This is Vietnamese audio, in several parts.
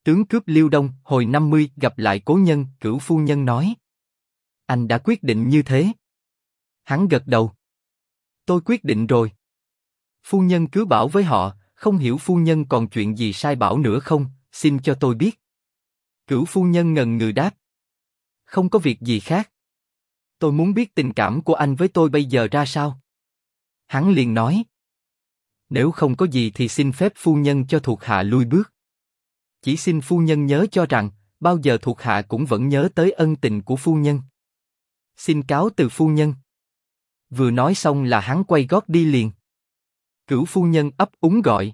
Tướng cướp Liêu Đông, hồi 50, gặp lại cố nhân, Cửu phu nhân nói. Anh đã quyết định như thế? Hắn gật đầu. Tôi quyết định rồi. Phu nhân cứ bảo với họ, không hiểu phu nhân còn chuyện gì sai bảo nữa không, xin cho tôi biết. Cửu phu nhân ngần ngừ đáp. Không có việc gì khác. Tôi muốn biết tình cảm của anh với tôi bây giờ ra sao. Hắn liền nói. Nếu không có gì thì xin phép phu nhân cho thuộc hạ lui bước. Chỉ xin phu nhân nhớ cho rằng, bao giờ thuộc hạ cũng vẫn nhớ tới ân tình của phu nhân. Xin cáo từ phu nhân. Vừa nói xong là hắn quay gót đi liền. Cửu phu nhân ấp úng gọi.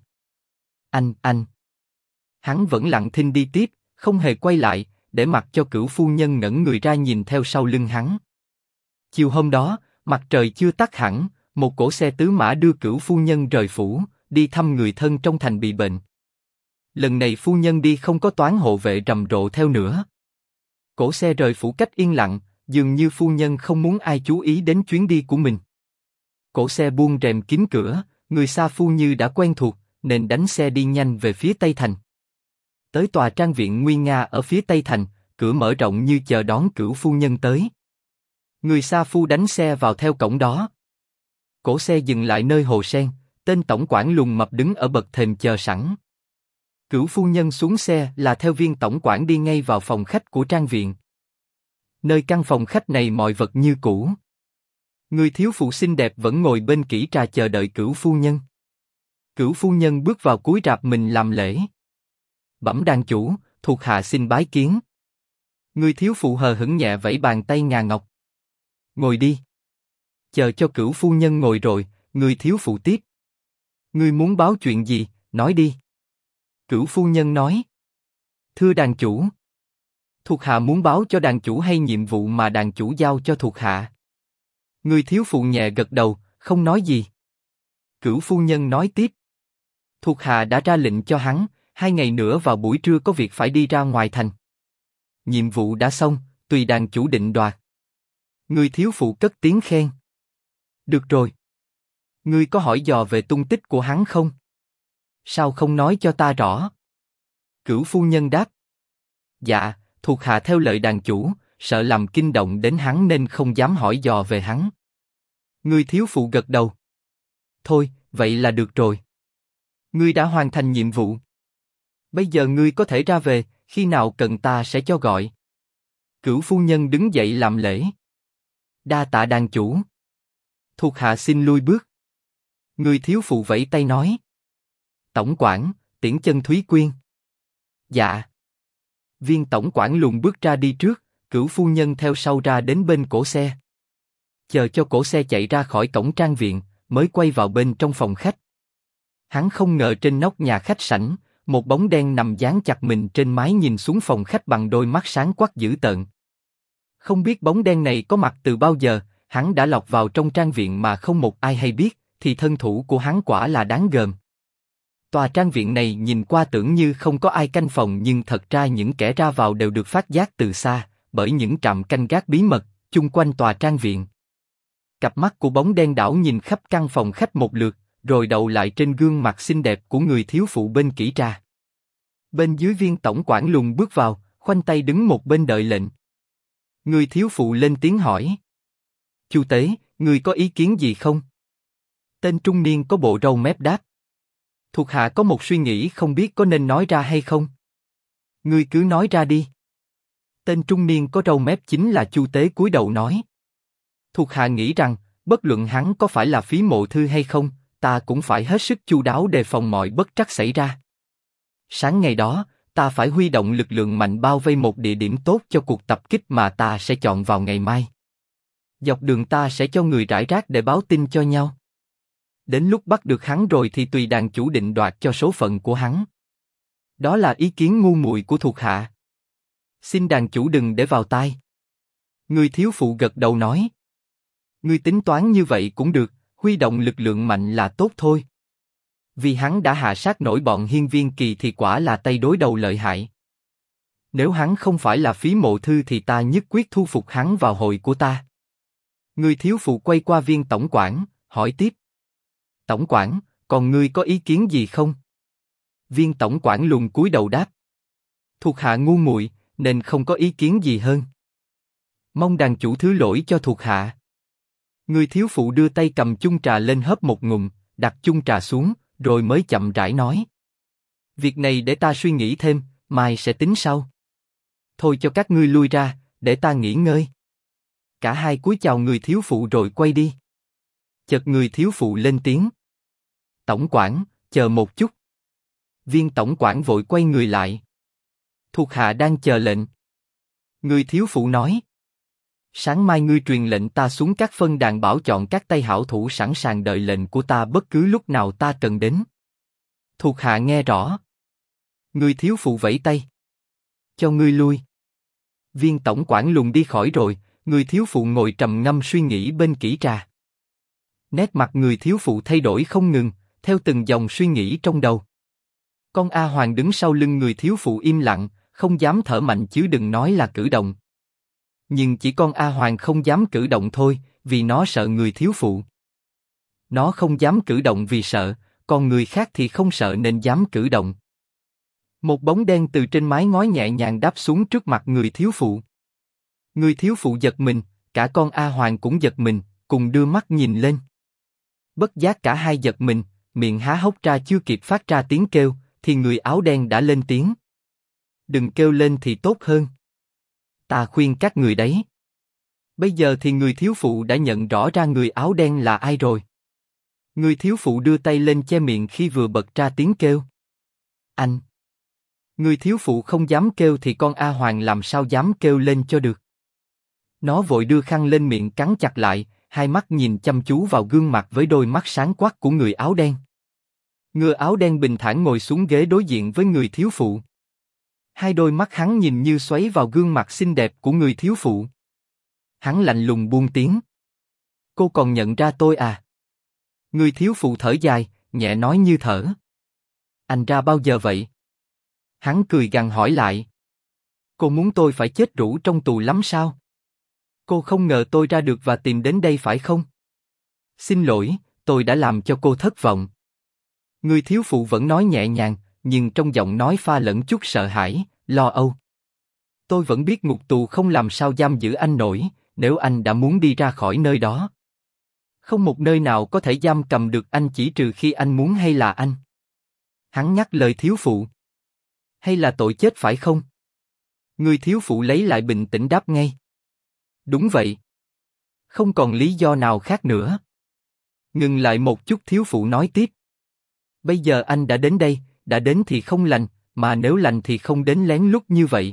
Anh. Hắn vẫn lặng thinh đi tiếp, không hề quay lại, để mặc cho Cửu phu nhân ngẩng người ra nhìn theo sau lưng hắn. Chiều hôm đó, mặt trời chưa tắt hẳn, một cỗ xe tứ mã đưa Cửu phu nhân rời phủ, đi thăm người thân trong thành bị bệnh. Lần này phu nhân đi không có toán hộ vệ rầm rộ theo nữa. Cỗ xe rời phủ cách yên lặng, dường như phu nhân không muốn ai chú ý đến chuyến đi của mình. Cỗ xe buông rèm kín cửa, người xa phu như đã quen thuộc, nên đánh xe đi nhanh về phía Tây Thành. Tới tòa trang viện nguy nga ở phía Tây Thành, cửa mở rộng như chờ đón Cửu phu nhân tới. Người xa phu đánh xe vào theo cổng đó. Cỗ xe dừng lại nơi hồ sen, tên tổng quản lùn mập đứng ở bậc thềm chờ sẵn. Cửu phu nhân xuống xe là theo viên tổng quản đi ngay vào phòng khách của trang viện. Nơi căn phòng khách này mọi vật như cũ. Người thiếu phụ xinh đẹp vẫn ngồi bên kỹ trà chờ đợi Cửu phu nhân. Cửu phu nhân bước vào cúi rạp mình làm lễ. Bẩm đàn chủ, thuộc hạ xin bái kiến. Người thiếu phụ hờ hững nhẹ vẫy bàn tay ngà ngọc. Ngồi đi. Chờ cho Cửu phu nhân ngồi rồi, người thiếu phụ tiếp. Ngươi muốn báo chuyện gì, nói đi. Cửu phu nhân nói. Thưa đàn chủ. Thuộc hạ muốn báo cho đàn chủ hay nhiệm vụ mà đàn chủ giao cho thuộc hạ. Người thiếu phụ nhẹ gật đầu, không nói gì. Cửu phu nhân nói tiếp. Thuộc hạ đã ra lệnh cho hắn, 2 ngày nữa vào buổi trưa có việc phải đi ra ngoài thành. Nhiệm vụ đã xong, tùy đàn chủ định đoạt. Người thiếu phụ cất tiếng khen. Được rồi. Ngươi có hỏi dò về tung tích của hắn không? Sao không nói cho ta rõ? Cửu phu nhân đáp. Dạ, thuộc hạ theo lời đàn chủ, sợ làm kinh động đến hắn nên không dám hỏi dò về hắn. Người thiếu phụ gật đầu. Thôi, vậy là được rồi. Ngươi đã hoàn thành nhiệm vụ. Bây giờ ngươi có thể ra về, khi nào cần ta sẽ cho gọi. Cửu phu nhân đứng dậy làm lễ. Đa tạ đàn chủ. Thuộc hạ xin lui bước. Người thiếu phụ vẫy tay nói. Tổng quản, tiễn chân Thúy Quyên. Dạ. Viên tổng quản lùn bước ra đi trước, Cửu phu nhân theo sau ra đến bên cổ xe. Chờ cho cổ xe chạy ra khỏi cổng trang viện, mới quay vào bên trong phòng khách. Hắn không ngờ trên nóc nhà khách sảnh, một bóng đen nằm dán chặt mình trên mái nhìn xuống phòng khách bằng đôi mắt sáng quắc dữ tợn. Không biết bóng đen này có mặt từ bao giờ, hắn đã lọt vào trong trang viện mà không một ai hay biết, thì thân thủ của hắn quả là đáng gờm. Tòa trang viện này nhìn qua tưởng như không có ai canh phòng nhưng thật ra những kẻ ra vào đều được phát giác từ xa, bởi những trạm canh gác bí mật chung quanh tòa trang viện. Cặp mắt của bóng đen đảo nhìn khắp căn phòng khách một lượt, rồi đậu lại trên gương mặt xinh đẹp của người thiếu phụ bên kỹ trà. Bên dưới viên tổng quản lùn bước vào, khoanh tay đứng một bên đợi lệnh. Người thiếu phụ lên tiếng hỏi. Chu tế, người có ý kiến gì không? Tên trung niên có bộ râu mép đáp. Thuộc hạ có một suy nghĩ không biết có nên nói ra hay không. Ngươi cứ nói ra đi. Tên trung niên có râu mép chính là Chu tế cúi đầu nói. Thuộc hạ nghĩ rằng, bất luận hắn có phải là Phí Mộ Thư hay không, ta cũng phải hết sức chu đáo đề phòng mọi bất trắc xảy ra. Sáng ngày đó, ta phải huy động lực lượng mạnh bao vây một địa điểm tốt cho cuộc tập kích mà ta sẽ chọn vào ngày mai. Dọc đường ta sẽ cho người rải rác để báo tin cho nhau. Đến lúc bắt được hắn rồi thì tùy đàn chủ định đoạt cho số phận của hắn. Đó là ý kiến ngu muội của thuộc hạ. Xin đàn chủ đừng để vào tai. Người thiếu phụ gật đầu nói. Ngươi tính toán như vậy cũng được, huy động lực lượng mạnh là tốt thôi. Vì hắn đã hạ sát nổi bọn Hiên Viên Kỳ thì quả là tay đối đầu lợi hại. Nếu hắn không phải là Phí Mộ Thư thì ta nhất quyết thu phục hắn vào hội của ta. Người thiếu phụ quay qua viên tổng quản, hỏi tiếp. Tổng quản, còn ngươi có ý kiến gì không? Viên tổng quản lùn cúi đầu đáp. Thuộc hạ ngu muội, nên không có ý kiến gì hơn. Mong đàn chủ thứ lỗi cho thuộc hạ. Người thiếu phụ đưa tay cầm chung trà lên hớp một ngụm, đặt chung trà xuống, rồi mới chậm rãi nói. Việc này để ta suy nghĩ thêm, mai sẽ tính sau. Thôi cho các ngươi lui ra, để ta nghỉ ngơi. Cả hai cúi chào người thiếu phụ rồi quay đi. Chợt người thiếu phụ lên tiếng. Tổng quản, chờ một chút. Viên tổng quản vội quay người lại. Thuộc hạ đang chờ lệnh. Người thiếu phụ nói. Sáng mai ngươi truyền lệnh ta xuống các phân đàn bảo chọn các tay hảo thủ sẵn sàng đợi lệnh của ta bất cứ lúc nào ta cần đến. Thuộc hạ nghe rõ. Người thiếu phụ vẫy tay. Cho ngươi lui. Viên tổng quản lùng đi khỏi rồi, người thiếu phụ ngồi trầm ngâm suy nghĩ bên kỹ trà. Nét mặt người thiếu phụ thay đổi không ngừng, theo từng dòng suy nghĩ trong đầu. Con A Hoàng đứng sau lưng người thiếu phụ im lặng, không dám thở mạnh chứ đừng nói là cử động. Nhưng chỉ con A Hoàng không dám cử động thôi, vì nó sợ người thiếu phụ. Nó không dám cử động vì sợ, còn người khác thì không sợ nên dám cử động. Một bóng đen từ trên mái ngói nhẹ nhàng đáp xuống trước mặt người thiếu phụ. Người thiếu phụ giật mình, cả con A Hoàng cũng giật mình, cùng đưa mắt nhìn lên. Bất giác cả hai giật mình, miệng há hốc ra chưa kịp phát ra tiếng kêu, thì người áo đen đã lên tiếng. Đừng kêu lên thì tốt hơn. Ta khuyên các người đấy. Bây giờ thì người thiếu phụ đã nhận rõ ra người áo đen là ai rồi. Người thiếu phụ đưa tay lên che miệng khi vừa bật ra tiếng kêu. Anh. Người thiếu phụ không dám kêu thì con A Hoàng làm sao dám kêu lên cho được. Nó vội đưa khăn lên miệng cắn chặt lại, hai mắt nhìn chăm chú vào gương mặt với đôi mắt sáng quắc của người áo đen. Người áo đen bình thản ngồi xuống ghế đối diện với người thiếu phụ. Hai đôi mắt hắn nhìn như xoáy vào gương mặt xinh đẹp của người thiếu phụ. Hắn lạnh lùng buông tiếng. Cô còn nhận ra tôi à? Người thiếu phụ thở dài, nhẹ nói như thở. Anh ra bao giờ vậy? Hắn cười gằn hỏi lại. Cô muốn tôi phải chết rũ trong tù lắm sao? Cô không ngờ tôi ra được và tìm đến đây phải không? Xin lỗi, tôi đã làm cho cô thất vọng. Người thiếu phụ vẫn nói nhẹ nhàng, nhưng trong giọng nói pha lẫn chút sợ hãi, lo âu. Tôi vẫn biết ngục tù không làm sao giam giữ anh nổi, nếu anh đã muốn đi ra khỏi nơi đó. Không một nơi nào có thể giam cầm được anh chỉ trừ khi anh muốn hay là anh. Hắn nhắc lời thiếu phụ. Hay là tội chết phải không? Người thiếu phụ lấy lại bình tĩnh đáp ngay. Đúng vậy. Không còn lý do nào khác nữa. Ngừng lại một chút thiếu phụ nói tiếp. Bây giờ anh đã đến đây, đã đến thì không lành, mà nếu lành thì không đến lén lút như vậy.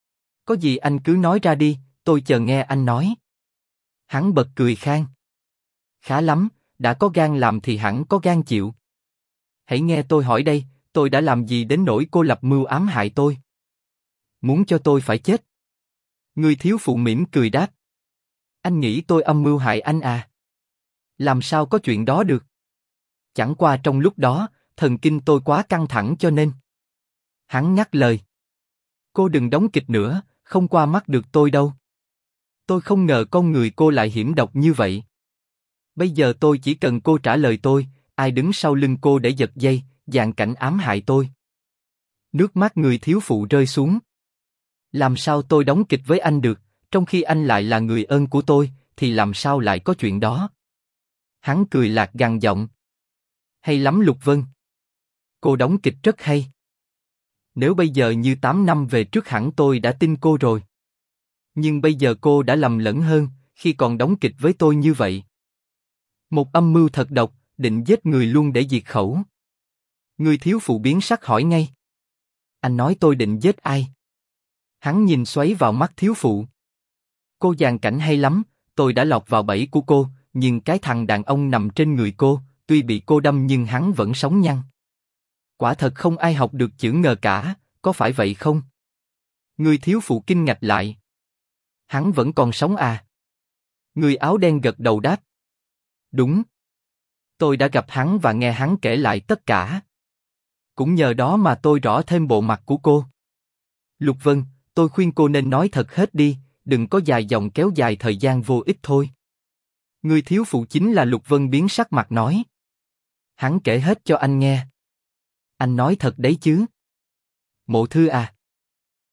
Có gì anh cứ nói ra đi, tôi chờ nghe anh nói. Hắn bật cười khan. Khá lắm, đã có gan làm thì hẳn có gan chịu. Hãy nghe tôi hỏi đây, tôi đã làm gì đến nỗi cô lập mưu ám hại tôi? Muốn cho tôi phải chết? Người thiếu phụ mỉm cười đáp. Anh nghĩ tôi âm mưu hại anh à? Làm sao có chuyện đó được? Chẳng qua trong lúc đó, thần kinh tôi quá căng thẳng cho nên. Hắn ngắt lời. Cô đừng đóng kịch nữa, không qua mắt được tôi đâu. Tôi không ngờ con người cô lại hiểm độc như vậy. Bây giờ tôi chỉ cần cô trả lời tôi, ai đứng sau lưng cô để giật dây, dàn cảnh ám hại tôi. Nước mắt người thiếu phụ rơi xuống. Làm sao tôi đóng kịch với anh được, trong khi anh lại là người ơn của tôi, thì làm sao lại có chuyện đó? Hắn cười lạc gằn giọng. Hay lắm Lục Vân. Cô đóng kịch rất hay. Nếu bây giờ như 8 năm về trước hẳn tôi đã tin cô rồi. Nhưng bây giờ cô đã lầm lẫn hơn, khi còn đóng kịch với tôi như vậy. Một âm mưu thật độc, định giết người luôn để diệt khẩu. Người thiếu phụ biến sắc hỏi ngay. Anh nói tôi định giết ai? Hắn nhìn xoáy vào mắt thiếu phụ. Cô dàn cảnh hay lắm, tôi đã lọt vào bẫy của cô, nhưng cái thằng đàn ông nằm trên người cô, tuy bị cô đâm nhưng hắn vẫn sống nhăn. Quả thật không ai học được chữ ngờ cả, có phải vậy không? Người thiếu phụ kinh ngạc lại. Hắn vẫn còn sống à? Người áo đen gật đầu đáp. Đúng. Tôi đã gặp hắn và nghe hắn kể lại tất cả. Cũng nhờ đó mà tôi rõ thêm bộ mặt của cô. Lục Vân, tôi khuyên cô nên nói thật hết đi, đừng có dài dòng kéo dài thời gian vô ích thôi. Người thiếu phụ chính là Lục Vân biến sắc mặt nói. Hắn kể hết cho anh nghe. Anh nói thật đấy chứ? Mộ Thư à?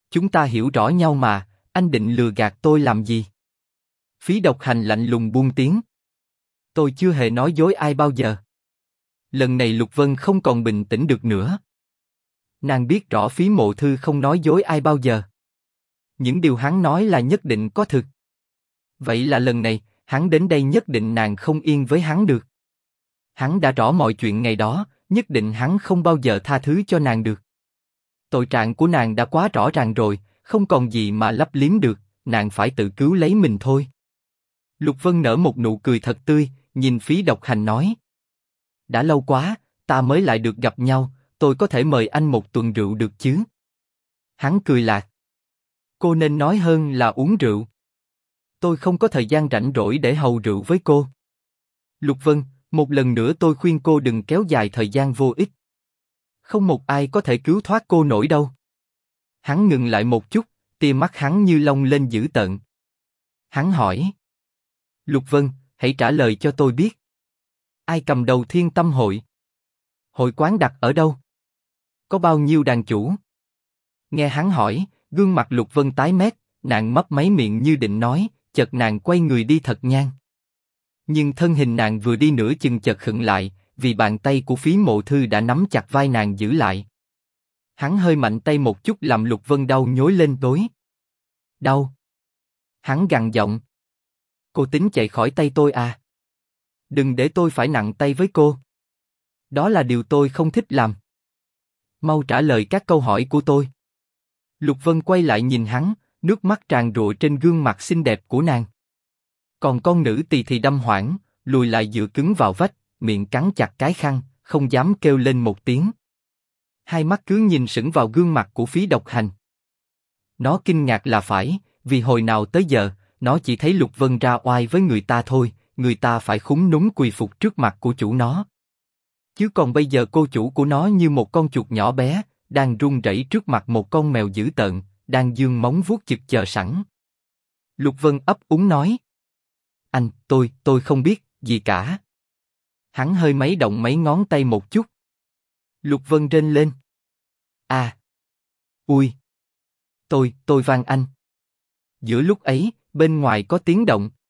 Chúng ta hiểu rõ nhau mà, anh định lừa gạt tôi làm gì? Phí Độc Hành lạnh lùng buông tiếng. Tôi chưa hề nói dối ai bao giờ. Lần này Lục Vân không còn bình tĩnh được nữa. Nàng biết rõ Phí Mộ Thư không nói dối ai bao giờ. Những điều hắn nói là nhất định có thực. Vậy là lần này, hắn đến đây nhất định nàng không yên với hắn được. Hắn đã rõ mọi chuyện ngày đó, nhất định hắn không bao giờ tha thứ cho nàng được. Tội trạng của nàng đã quá rõ ràng rồi, không còn gì mà lấp liếm được, nàng phải tự cứu lấy mình thôi. Lục Vân nở một nụ cười thật tươi, nhìn Phí Độc Hành nói. Đã lâu quá, ta mới lại được gặp nhau, tôi có thể mời anh một tuần rượu được chứ? Hắn cười lạc. Cô nên nói hơn là uống rượu. Tôi không có thời gian rảnh rỗi để hầu rượu với cô. Lục Vân, một lần nữa tôi khuyên cô đừng kéo dài thời gian vô ích. Không một ai có thể cứu thoát cô nổi đâu. Hắn ngừng lại một chút, tia mắt hắn như long lên dữ tợn. Hắn hỏi. Lục Vân, hãy trả lời cho tôi biết. Ai cầm đầu Thiên Tâm Hội? Hội quán đặt ở đâu? Có bao nhiêu đàn chủ? Nghe hắn hỏi, gương mặt Lục Vân tái mét, nàng mấp máy miệng như định nói, chợt nàng quay người đi thật nhanh. Nhưng thân hình nàng vừa đi nửa chừng chợt khựng lại, vì bàn tay của Phí Mộ Thư đã nắm chặt vai nàng giữ lại. Hắn hơi mạnh tay một chút làm Lục Vân đau nhói lên tối. Đau. Hắn gằn giọng. Cô tính chạy khỏi tay tôi à? Đừng để tôi phải nặng tay với cô. Đó là điều tôi không thích làm. Mau trả lời các câu hỏi của tôi. Lục Vân quay lại nhìn hắn, nước mắt tràn rụa trên gương mặt xinh đẹp của nàng. Còn con nữ tỳ thì đăm hoảng, lùi lại dựa cứng vào vách, miệng cắn chặt cái khăn, không dám kêu lên một tiếng. Hai mắt cứ nhìn sững vào gương mặt của Phí Độc Hành. Nó kinh ngạc là phải, vì hồi nào tới giờ, nó chỉ thấy Lục Vân ra oai với người ta thôi, người ta phải khúm núm quỳ phục trước mặt của chủ nó. Chứ còn bây giờ cô chủ của nó như một con chuột nhỏ bé, đang run rẩy trước mặt một con mèo dữ tợn, đang giương móng vuốt chực chờ sẵn. Lục Vân ấp úng nói. Anh, tôi không biết gì cả. Hắn hơi mấy động mấy ngón tay một chút. Lục Vân rên lên. À. Ui. Tôi van anh. Giữa lúc ấy, bên ngoài có tiếng động.